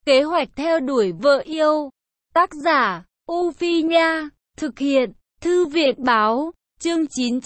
Kế hoạch theo đuổi vợ yêu. Tác giả, U Phi Nha. Thực hiện, Thư viện Báo. Chương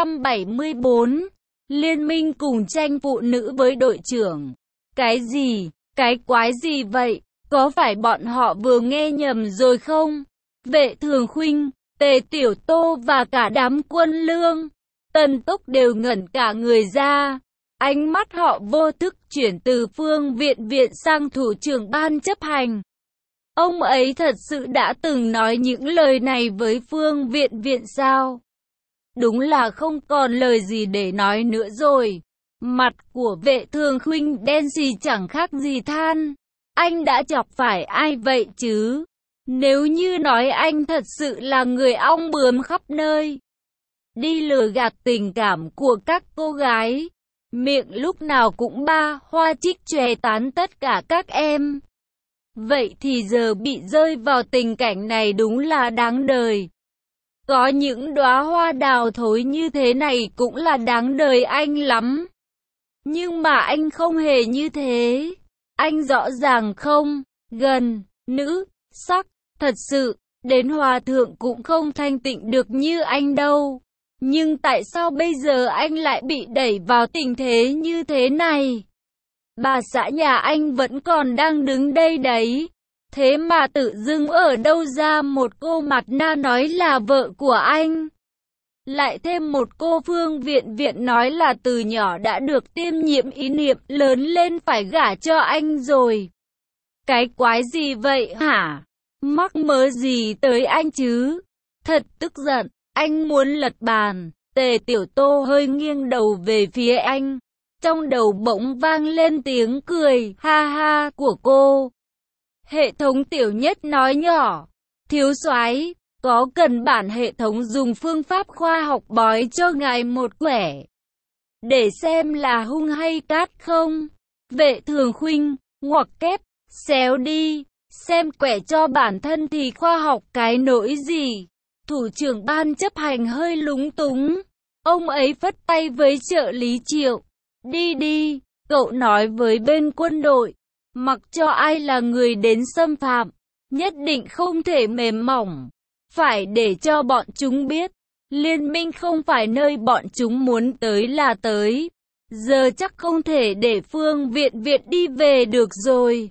974. Liên minh cùng tranh phụ nữ với đội trưởng. Cái gì? Cái quái gì vậy? Có phải bọn họ vừa nghe nhầm rồi không? Vệ Thường Khuynh, Tề Tiểu Tô và cả đám quân lương, Tần Túc đều ngẩn cả người ra. Ánh mắt họ vô thức chuyển từ Phương Viện Viện sang thủ trưởng ban chấp hành. Ông ấy thật sự đã từng nói những lời này với Phương Viện Viện sao? Đúng là không còn lời gì để nói nữa rồi. Mặt của Vệ Thường Khuynh đen xì chẳng khác gì than. Anh đã chọc phải ai vậy chứ? Nếu như nói anh thật sự là người ong bướm khắp nơi, đi lừa gạt tình cảm của các cô gái, miệng lúc nào cũng ba hoa trích chòe tán tất cả các em, vậy thì giờ bị rơi vào tình cảnh này đúng là đáng đời. Có những đóa hoa đào thối như thế này cũng là đáng đời anh lắm. Nhưng mà anh không hề như thế. Anh rõ ràng không, gần, nữ, sắc, thật sự, đến hòa thượng cũng không thanh tịnh được như anh đâu. Nhưng tại sao bây giờ anh lại bị đẩy vào tình thế như thế này? Bà xã nhà anh vẫn còn đang đứng đây đấy. Thế mà tự dưng ở đâu ra một cô mặt na nói là vợ của anh. Lại thêm một cô Phương Viện Viện nói là từ nhỏ đã được tiêm nhiễm ý niệm lớn lên phải gả cho anh rồi. Cái quái gì vậy hả? Mắc mớ gì tới anh chứ? Thật tức giận, anh muốn lật bàn. Tề Tiểu Tô hơi nghiêng đầu về phía anh. Trong đầu bỗng vang lên tiếng cười ha ha của cô. Hệ thống Tiểu Nhất nói nhỏ, thiếu soái, có cần bản hệ thống dùng phương pháp khoa học bói cho ngài một quẻ, để xem là hung hay cát không? Vệ Thường Khuynh, ngoặc kép, xéo đi, xem quẻ cho bản thân thì khoa học cái nỗi gì? Thủ trưởng ban chấp hành hơi lúng túng. Ông ấy phất tay với trợ lý Triệu. Đi đi, cậu nói với bên quân đội, mặc cho ai là người đến xâm phạm, nhất định không thể mềm mỏng. Phải để cho bọn chúng biết, liên minh không phải nơi bọn chúng muốn tới là tới. Giờ chắc không thể để Phương Viện Viện đi về được rồi.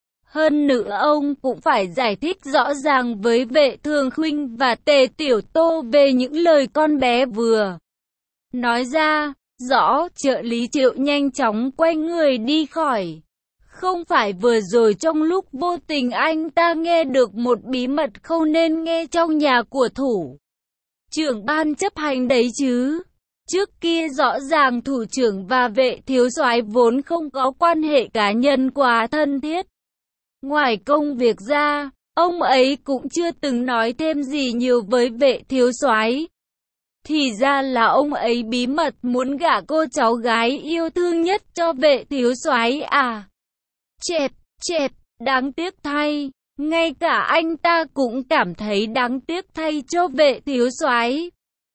Hơn nữa ông cũng phải giải thích rõ ràng với Vệ Thường Khuynh và Tề Tiểu Tô về những lời con bé vừa nói ra. Rõ. Trợ lý Triệu nhanh chóng quay người đi khỏi. Không phải vừa rồi trong lúc vô tình anh ta nghe được một bí mật không nên nghe trong nhà của thủ trưởng ban chấp hành đấy chứ? Trước kia rõ ràng thủ trưởng và Vệ thiếu soái vốn không có quan hệ cá nhân quá thân thiết. Ngoài công việc ra, ông ấy cũng chưa từng nói thêm gì nhiều với Vệ thiếu soái. Thì ra là ông ấy bí mật muốn gả cô cháu gái yêu thương nhất cho Vệ thiếu soái à? Chẹp, chẹp, đáng tiếc thay, ngay cả anh ta cũng cảm thấy đáng tiếc thay cho Vệ thiếu soái.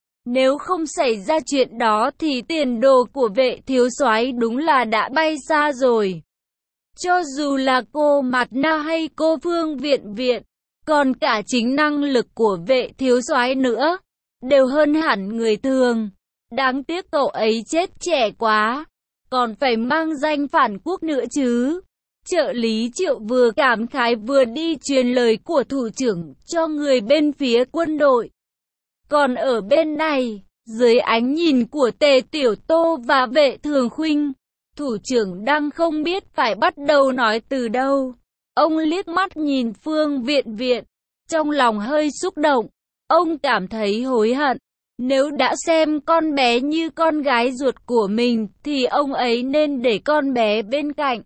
Nếu không xảy ra chuyện đó thì tiền đồ của Vệ thiếu soái đúng là đã bay xa rồi. Cho dù là cô Mạt Na hay cô Phương Viện Viện, còn cả chính năng lực của Vệ thiếu soái nữa, đều hơn hẳn người thường. Đáng tiếc cậu ấy chết trẻ quá, còn phải mang danh phản quốc nữa chứ. Trợ lý Triệu vừa cảm khái vừa đi truyền lời của thủ trưởng cho người bên phía quân đội. Còn ở bên này, dưới ánh nhìn của Tề Tiểu Tô và Vệ Thường Khuynh, thủ trưởng đang không biết phải bắt đầu nói từ đâu. Ông liếc mắt nhìn Phương Viện Viện, trong lòng hơi xúc động. Ông cảm thấy hối hận. Nếu đã xem con bé như con gái ruột của mình thì ông ấy nên để con bé bên cạnh,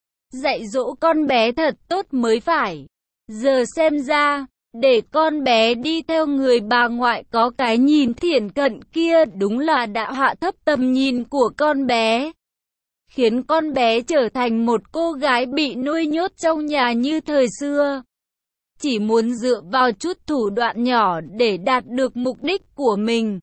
dạy dỗ con bé thật tốt mới phải. Giờ xem ra, để con bé đi theo người bà ngoại có cái nhìn thiển cận kia đúng là đã hạ thấp tầm nhìn của con bé, khiến con bé trở thành một cô gái bị nuôi nhốt trong nhà như thời xưa, chỉ muốn dựa vào chút thủ đoạn nhỏ để đạt được mục đích của mình.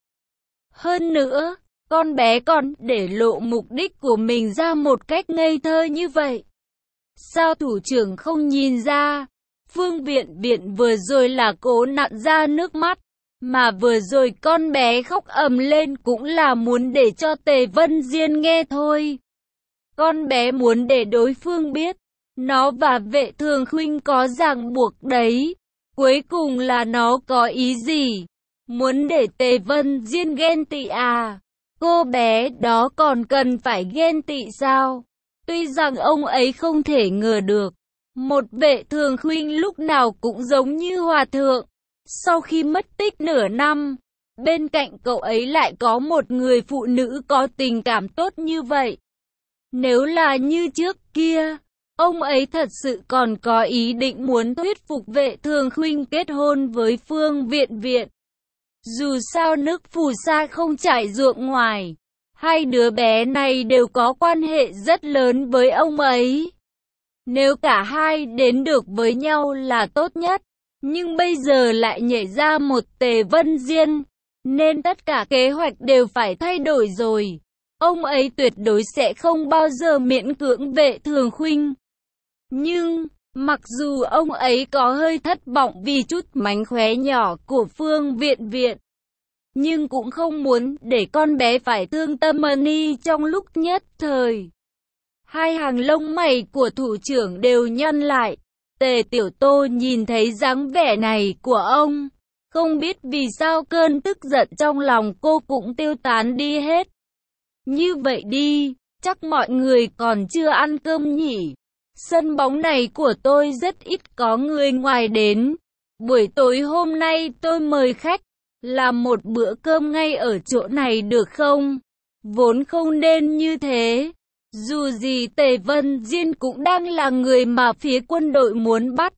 Hơn nữa, con bé còn để lộ mục đích của mình ra một cách ngây thơ như vậy. Sao thủ trưởng không nhìn ra? Phương Viện Viện vừa rồi là cố nặn ra nước mắt, mà vừa rồi con bé khóc ầm lên cũng là muốn để cho Tề Vân Diên nghe thôi. Con bé muốn để đối phương biết, nó và Vệ Thường Khuynh có ràng buộc đấy. Cuối cùng là nó có ý gì? Muốn để Tề Vân Diên ghen tị à? Cô bé đó còn cần phải ghen tị sao? Tuy rằng ông ấy không thể ngờ được, một Vệ Thường Khuynh lúc nào cũng giống như hòa thượng. Sau khi mất tích nửa năm, bên cạnh cậu ấy lại có một người phụ nữ có tình cảm tốt như vậy. Nếu là như trước kia, ông ấy thật sự còn có ý định muốn thuyết phục Vệ Thường Khuynh kết hôn với Phương Viện Viện. Dù sao nước phù sa không chảy ruộng ngoài, hai đứa bé này đều có quan hệ rất lớn với ông ấy. Nếu cả hai đến được với nhau là tốt nhất, nhưng bây giờ lại nhảy ra một Tề Vân Diên, nên tất cả kế hoạch đều phải thay đổi rồi. Ông ấy tuyệt đối sẽ không bao giờ miễn cưỡng Vệ Thường Khuynh. Nhưng, mặc dù ông ấy có hơi thất vọng vì chút mánh khóe nhỏ của Phương Viện Viện, nhưng cũng không muốn để con bé phải thương tâm ni trong lúc nhất thời. Hai hàng lông mày của thủ trưởng đều nhăn lại. Tề Tiểu Tô nhìn thấy dáng vẻ này của ông, không biết vì sao cơn tức giận trong lòng cô cũng tiêu tán đi hết. Như vậy đi, chắc mọi người còn chưa ăn cơm nhỉ? Sân bóng này của tôi rất ít có người ngoài đến. Buổi tối hôm nay tôi mời khách, làm một bữa cơm ngay ở chỗ này được không? Vốn không nên như thế. Dù gì Tề Vân Diên cũng đang là người mà phía quân đội muốn bắt.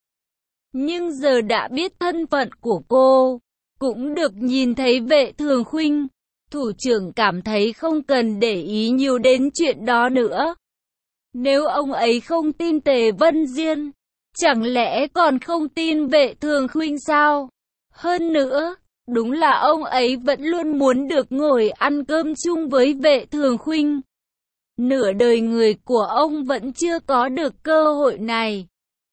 Nhưng giờ đã biết thân phận của cô, cũng được nhìn thấy Vệ Thường Khuynh, thủ trưởng cảm thấy không cần để ý nhiều đến chuyện đó nữa. Nếu ông ấy không tin Tề Vân Diên, chẳng lẽ còn không tin Vệ Thường Khuynh sao? Hơn nữa, đúng là ông ấy vẫn luôn muốn được ngồi ăn cơm chung với Vệ Thường Khuynh. Nửa đời người của ông vẫn chưa có được cơ hội này.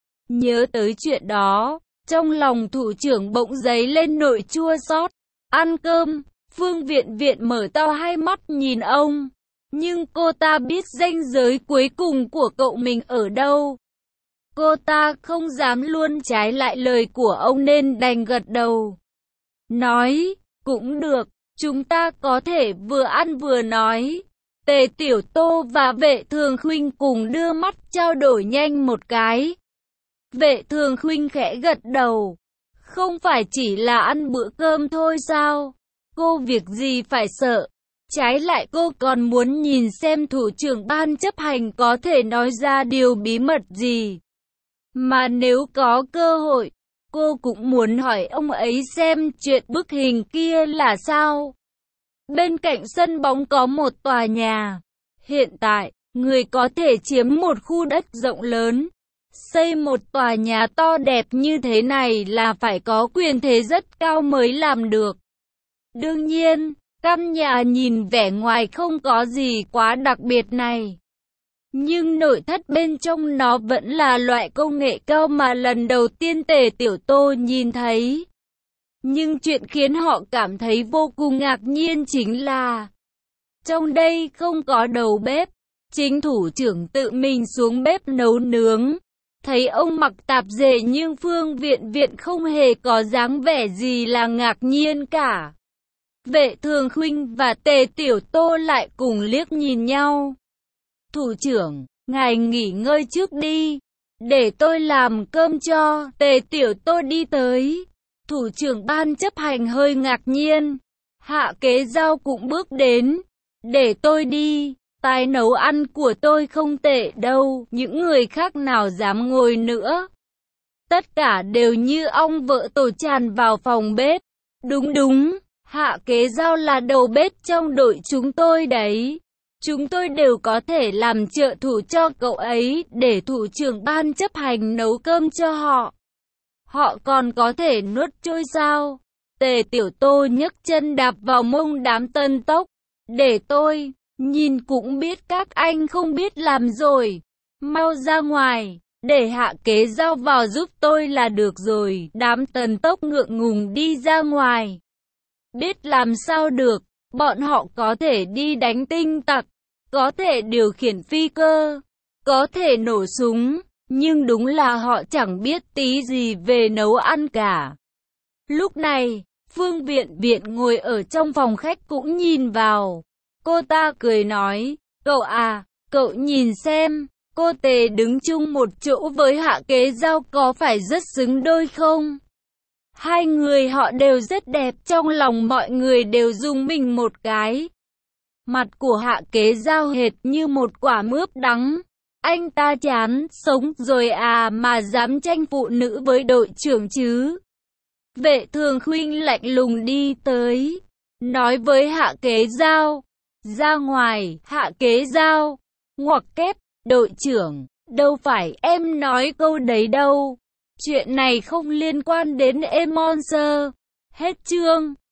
Nhớ tới chuyện đó, trong lòng thủ trưởng bỗng dấy lên nỗi chua xót. Ăn cơm, Phương Viện Viện mở to hai mắt nhìn ông. Nhưng cô ta biết ranh giới cuối cùng của cậu mình ở đâu. Cô ta không dám luôn trái lại lời của ông nên đành gật đầu. Nói, cũng được, chúng ta có thể vừa ăn vừa nói. Tề Tiểu Tô và Vệ Thường Khuynh cùng đưa mắt trao đổi nhanh một cái. Vệ Thường Khuynh khẽ gật đầu. Không phải chỉ là ăn bữa cơm thôi sao? Cô việc gì phải sợ? Trái lại cô còn muốn nhìn xem thủ trưởng ban chấp hành có thể nói ra điều bí mật gì. Mà nếu có cơ hội, cô cũng muốn hỏi ông ấy xem chuyện bức hình kia là sao. Bên cạnh sân bóng có một tòa nhà. Hiện tại, người có thể chiếm một khu đất rộng lớn. Xây một tòa nhà to đẹp như thế này là phải có quyền thế rất cao mới làm được. Đương nhiên, căn nhà nhìn vẻ ngoài không có gì quá đặc biệt này. Nhưng nội thất bên trong nó vẫn là loại công nghệ cao mà lần đầu tiên Tề Tiểu Tô nhìn thấy. Nhưng chuyện khiến họ cảm thấy vô cùng ngạc nhiên chính là trong đây không có đầu bếp. Chính thủ trưởng tự mình xuống bếp nấu nướng. Thấy ông mặc tạp dề nhưng Phương Viện Viện không hề có dáng vẻ gì là ngạc nhiên cả. Vệ Thường Khuynh và Tề Tiểu Tô lại cùng liếc nhìn nhau. Thủ trưởng, ngài nghỉ ngơi trước đi. Để tôi làm cơm cho. Tề Tiểu Tô đi tới. Thủ trưởng ban chấp hành hơi ngạc nhiên. Hạ Kế Giao cũng bước đến. Để tôi đi. Tài nấu ăn của tôi không tệ đâu. Những người khác nào dám ngồi nữa. Tất cả đều như ong vỡ tổ tràn vào phòng bếp. Đúng đúng. Hạ Kế Giao là đầu bếp trong đội chúng tôi đấy. Chúng tôi đều có thể làm trợ thủ cho cậu ấy để thủ trưởng ban chấp hành nấu cơm cho họ. Họ còn có thể nuốt trôi sao? Tề Tiểu Tô nhấc chân đạp vào mông đám tân tốc. Để tôi, nhìn cũng biết các anh không biết làm rồi. Mau ra ngoài, để Hạ Kế Giao vào giúp tôi là được rồi. Đám Tần Tốc ngượng ngùng đi ra ngoài. Biết làm sao được, bọn họ có thể đi đánh tinh tặc, có thể điều khiển phi cơ, có thể nổ súng, nhưng đúng là họ chẳng biết tí gì về nấu ăn cả. Lúc này, Phương Viện Viện ngồi ở trong phòng khách cũng nhìn vào. Cô ta cười nói, cậu à, cậu nhìn xem, cô Tề đứng chung một chỗ với Hạ Kế Giao có phải rất xứng đôi không? Hai người họ đều rất đẹp, trong lòng mọi người đều rung mình một cái. Mặt của Hạ Kế Giao hệt như một quả mướp đắng. Anh ta chán sống rồi à mà dám tranh phụ nữ với đội trưởng chứ? Vệ Thường Khuynh lạnh lùng đi tới, nói với Hạ Kế Giao, ra ngoài. Hạ Kế Giao ngoặc kép, đội trưởng, đâu phải em nói câu đấy đâu. Chuyện này không liên quan đến em Monster. Hết chương.